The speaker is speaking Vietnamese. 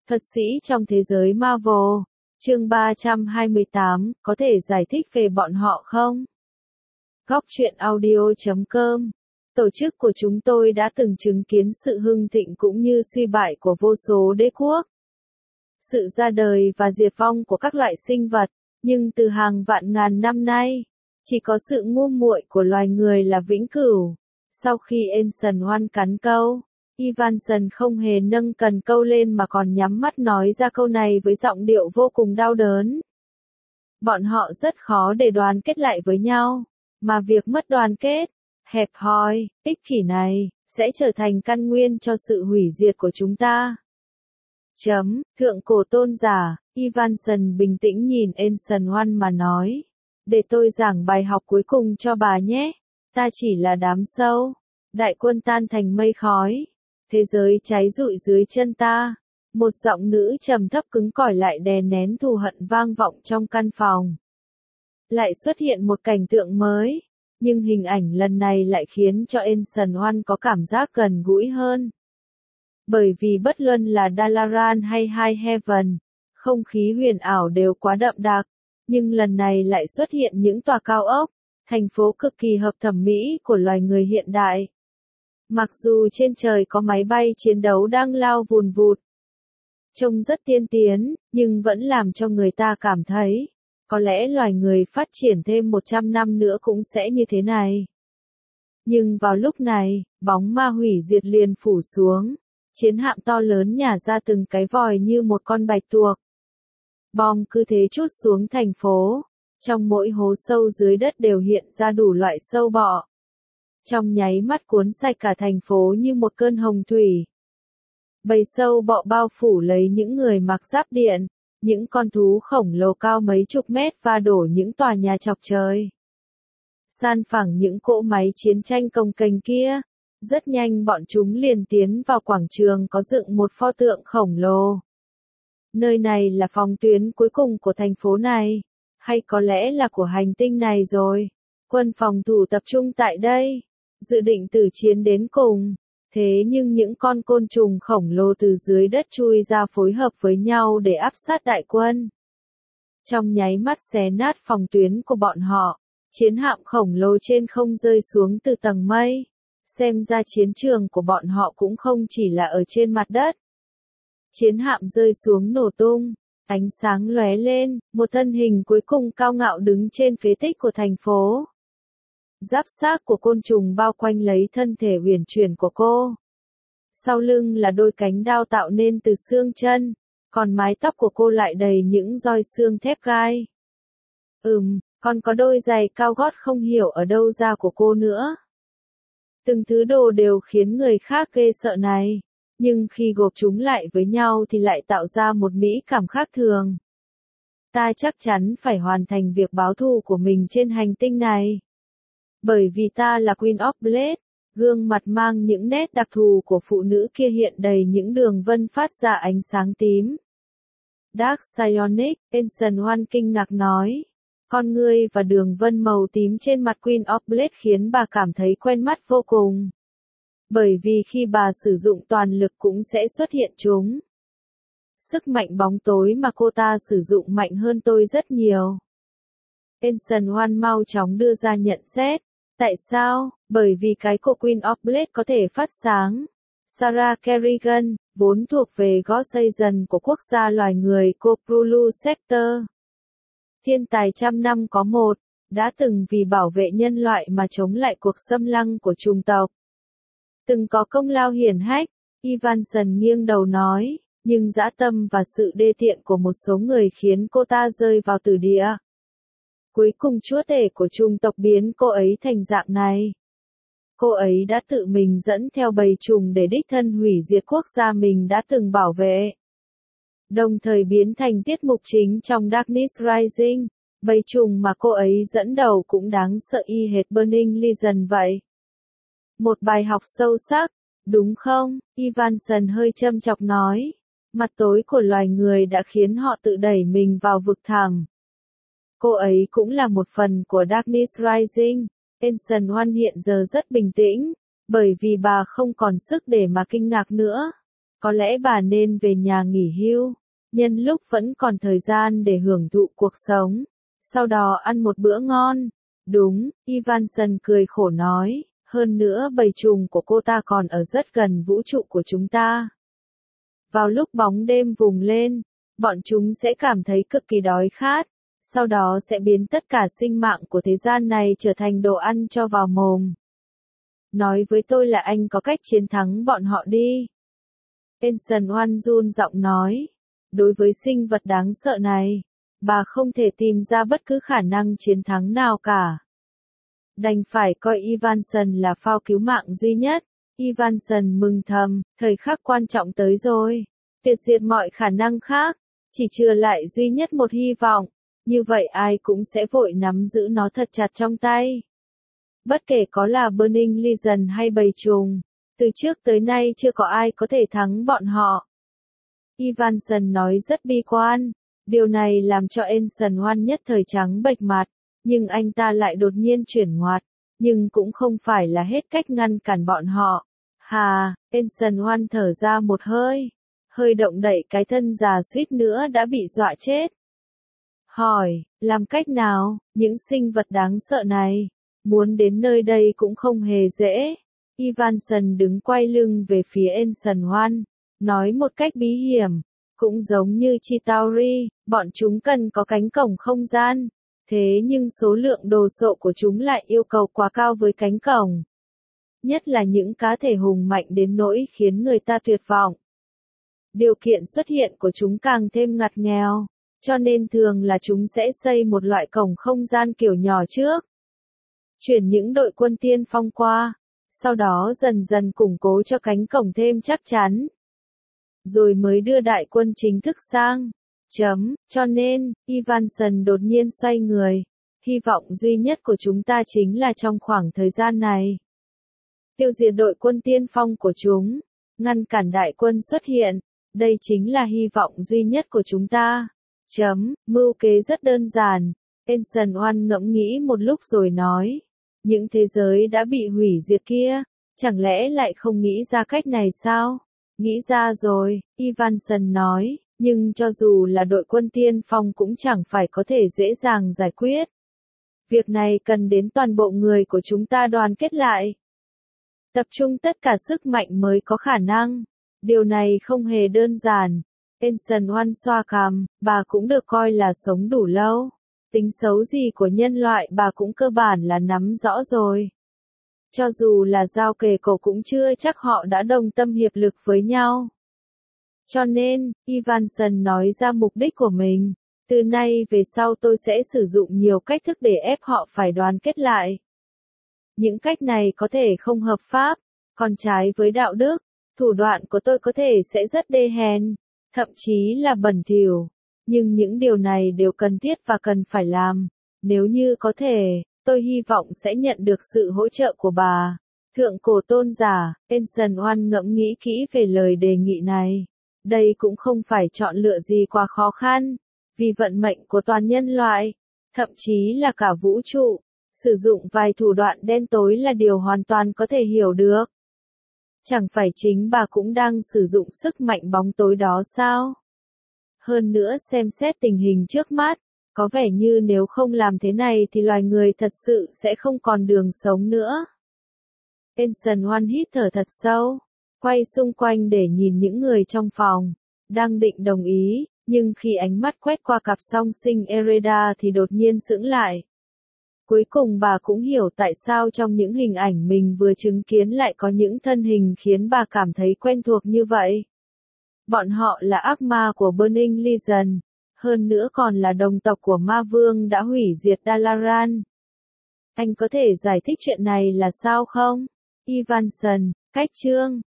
Thuật sĩ trong thế giới Marvel. Chương 328, có thể giải thích về bọn họ không? Góc truyện audio.com. Tổ chức của chúng tôi đã từng chứng kiến sự hưng thịnh cũng như suy bại của vô số đế quốc. Sự ra đời và diệt vong của các loại sinh vật, nhưng từ hàng vạn ngàn năm nay, chỉ có sự ngu muội của loài người là vĩnh cửu. Sau khi Ancient One cắn câu, Evanson không hề nâng cần câu lên mà còn nhắm mắt nói ra câu này với giọng điệu vô cùng đau đớn. Bọn họ rất khó để đoàn kết lại với nhau, mà việc mất đoàn kết, hẹp hòi, ích kỷ này, sẽ trở thành căn nguyên cho sự hủy diệt của chúng ta. Thượng cổ tôn giả, Evanson bình tĩnh nhìn Ancient One mà nói. Để tôi giảng bài học cuối cùng cho bà nhé. Ta chỉ là đám sâu. Đại quân tan thành mây khói. Thế giới cháy rụi dưới chân ta. Một giọng nữ trầm thấp cứng cỏi lại đè nén thù hận vang vọng trong căn phòng. Lại xuất hiện một cảnh tượng mới. Nhưng hình ảnh lần này lại khiến cho Ancient One có cảm giác gần gũi hơn. Bởi vì bất luận là Dalaran hay High Heaven, không khí huyền ảo đều quá đậm đặc. Nhưng lần này lại xuất hiện những tòa cao ốc, thành phố cực kỳ hợp thẩm mỹ của loài người hiện đại. Mặc dù trên trời có máy bay chiến đấu đang lao vùn vụt, trông rất tiên tiến, nhưng vẫn làm cho người ta cảm thấy, có lẽ loài người phát triển thêm 100 năm nữa cũng sẽ như thế này. Nhưng vào lúc này, bóng ma hủy diệt liền phủ xuống, chiến hạm to lớn nhả ra từng cái vòi như một con bạch tuộc. Bom cứ thế trút xuống thành phố, trong mỗi hố sâu dưới đất đều hiện ra đủ loại sâu bọ. Trong nháy mắt cuốn sạch cả thành phố như một cơn hồng thủy. Bầy sâu bọ bao phủ lấy những người mặc giáp điện, những con thú khổng lồ cao mấy chục mét và đổ những tòa nhà chọc trời. San phẳng những cỗ máy chiến tranh cồng kềnh kia, rất nhanh bọn chúng liền tiến vào quảng trường có dựng một pho tượng khổng lồ. Nơi này là phòng tuyến cuối cùng của thành phố này, hay có lẽ là của hành tinh này rồi. Quân phòng thủ tập trung tại đây, dự định tử chiến đến cùng. Thế nhưng những con côn trùng khổng lồ từ dưới đất chui ra phối hợp với nhau để áp sát đại quân. Trong nháy mắt xé nát phòng tuyến của bọn họ, chiến hạm khổng lồ trên không rơi xuống từ tầng mây. Xem ra chiến trường của bọn họ cũng không chỉ là ở trên mặt đất. Chiến hạm rơi xuống nổ tung, ánh sáng lóe lên, một thân hình cuối cùng cao ngạo đứng trên phế tích của thành phố. Giáp xác của côn trùng bao quanh lấy thân thể uyển chuyển của cô. Sau lưng là đôi cánh đao tạo nên từ xương chân, còn mái tóc của cô lại đầy những roi xương thép gai. Còn có đôi giày cao gót không hiểu ở đâu ra của cô nữa. Từng thứ đồ đều khiến người khác ghê sợ này. Nhưng khi gộp chúng lại với nhau thì lại tạo ra một mỹ cảm khác thường. Ta chắc chắn phải hoàn thành việc báo thù của mình trên hành tinh này. Bởi vì ta là Queen of Blade, gương mặt mang những nét đặc thù của phụ nữ kia hiện đầy những đường vân phát ra ánh sáng tím. Dark Psionic, Ancient One kinh ngạc nói. Con ngươi và đường vân màu tím trên mặt Queen of Blade khiến bà cảm thấy quen mắt vô cùng. Bởi vì khi bà sử dụng toàn lực cũng sẽ xuất hiện chúng. Sức mạnh bóng tối mà cô ta sử dụng mạnh hơn tôi rất nhiều. Ancient One mau chóng đưa ra nhận xét. Tại sao? Bởi vì cái của Queen of Blade có thể phát sáng. Sarah Kerrigan, vốn thuộc về God Season của quốc gia loài người Koprulu Sector. Thiên tài trăm năm có một, đã từng vì bảo vệ nhân loại mà chống lại cuộc xâm lăng của chủng tộc. Từng có công lao hiển hách, Evanson nghiêng đầu nói, nhưng dã tâm và sự đê tiện của một số người khiến cô ta rơi vào tử địa. Cuối cùng chúa tể của chủng tộc biến cô ấy thành dạng này. Cô ấy đã tự mình dẫn theo bầy trùng để đích thân hủy diệt quốc gia mình đã từng bảo vệ. Đồng thời biến thành tiết mục chính trong Darkness Rising, bầy trùng mà cô ấy dẫn đầu cũng đáng sợ y hệt Burning Legion vậy. Một bài học sâu sắc, đúng không? Evanson hơi châm chọc nói. Mặt tối của loài người đã khiến họ tự đẩy mình vào vực thẳm. Cô ấy cũng là một phần của Darkness Rising. Ancient One hiện giờ rất bình tĩnh, bởi vì bà không còn sức để mà kinh ngạc nữa. có lẽ bà nên về nhà nghỉ hưu, nhân lúc vẫn còn thời gian để hưởng thụ cuộc sống, sau đó ăn một bữa ngon. Đúng, Ivanson cười khổ nói, hơn nữa bầy trùng của cô ta còn ở rất gần vũ trụ của chúng ta. Vào lúc bóng đêm vùng lên, bọn chúng sẽ cảm thấy cực kỳ đói khát, sau đó sẽ biến tất cả sinh mạng của thế gian này trở thành đồ ăn cho vào mồm. Nói với tôi là anh có cách chiến thắng bọn họ đi. Ensign Hoan run giọng nói, đối với sinh vật đáng sợ này, bà không thể tìm ra bất cứ khả năng chiến thắng nào cả. Đành phải coi Ivanson là phao cứu mạng duy nhất. Ivanson mừng thầm, thời khắc quan trọng tới rồi. Tuyệt diệt mọi khả năng khác, chỉ chừa lại duy nhất một hy vọng. Như vậy ai cũng sẽ vội nắm giữ nó thật chặt trong tay. Bất kể có là Burning Legion hay bầy trùng, từ trước tới nay chưa có ai có thể thắng bọn họ. Ivanson nói rất bi quan. Điều này làm cho Ensign Hoan nhất thời trắng bệch mặt. Nhưng anh ta lại đột nhiên chuyển ngoặt, nhưng cũng không phải là hết cách ngăn cản bọn họ. Hà, Ensign Hoan thở ra một hơi động đậy cái thân già suýt nữa đã bị dọa chết. Hỏi, làm cách nào, những sinh vật đáng sợ này, muốn đến nơi đây cũng không hề dễ. Ivanson đứng quay lưng về phía Ensign Hoan, nói một cách bí hiểm, cũng giống như Chitauri, bọn chúng cần có cánh cổng không gian. Thế nhưng số lượng đồ sộ của chúng lại yêu cầu quá cao với cánh cổng. Nhất là những cá thể hùng mạnh đến nỗi khiến người ta tuyệt vọng. Điều kiện xuất hiện của chúng càng thêm ngặt nghèo, cho nên thường là chúng sẽ xây một loại cổng không gian kiểu nhỏ trước. Chuyển những đội quân tiên phong qua, sau đó dần dần củng cố cho cánh cổng thêm chắc chắn. Rồi mới đưa đại quân chính thức sang. Cho nên, Ivanson đột nhiên xoay người. Hy vọng duy nhất của chúng ta chính là trong khoảng thời gian này. Tiêu diệt đội quân tiên phong của chúng. Ngăn cản đại quân xuất hiện. Đây chính là hy vọng duy nhất của chúng ta. Mưu kế rất đơn giản. Ensign Hoan ngẫm nghĩ một lúc rồi nói. Những thế giới đã bị hủy diệt kia, chẳng lẽ lại không nghĩ ra cách này sao? Nghĩ ra rồi, Ivanson nói. Nhưng cho dù là đội quân tiên phong cũng chẳng phải có thể dễ dàng giải quyết. Việc này cần đến toàn bộ người của chúng ta đoàn kết lại. Tập trung tất cả sức mạnh mới có khả năng. Điều này không hề đơn giản. Ensign Hoan xoa cằm, bà cũng được coi là sống đủ lâu. Tính xấu gì của nhân loại bà cũng cơ bản là nắm rõ rồi. Cho dù là giao kề cổ cũng chưa chắc họ đã đồng tâm hiệp lực với nhau. Cho nên, Ivanson nói ra mục đích của mình. Từ nay về sau tôi sẽ sử dụng nhiều cách thức để ép họ phải đoàn kết lại. Những cách này có thể không hợp pháp, còn trái với đạo đức. Thủ đoạn của tôi có thể sẽ rất đê hèn, thậm chí là bẩn thỉu. Nhưng những điều này đều cần thiết và cần phải làm. Nếu như có thể, tôi hy vọng sẽ nhận được sự hỗ trợ của bà. Thượng cổ tôn giả, Ensign Hoan ngẫm nghĩ kỹ về lời đề nghị này. Đây cũng không phải chọn lựa gì quá khó khăn, vì vận mệnh của toàn nhân loại, thậm chí là cả vũ trụ, sử dụng vài thủ đoạn đen tối là điều hoàn toàn có thể hiểu được. Chẳng phải chính bà cũng đang sử dụng sức mạnh bóng tối đó sao? Hơn nữa xem xét tình hình trước mắt, có vẻ như nếu không làm thế này thì loài người thật sự sẽ không còn đường sống nữa. Ensign Hoan hít thở thật sâu, quay xung quanh để nhìn những người trong phòng, đang định đồng ý, nhưng khi ánh mắt quét qua cặp song sinh Ereda thì đột nhiên sững lại. Cuối cùng bà cũng hiểu tại sao trong những hình ảnh mình vừa chứng kiến lại có những thân hình khiến bà cảm thấy quen thuộc như vậy. Bọn họ là ác ma của Burning Legion, hơn nữa còn là đồng tộc của ma vương đã hủy diệt Dalaran. Anh có thể giải thích chuyện này là sao không? Ivanson, cách chương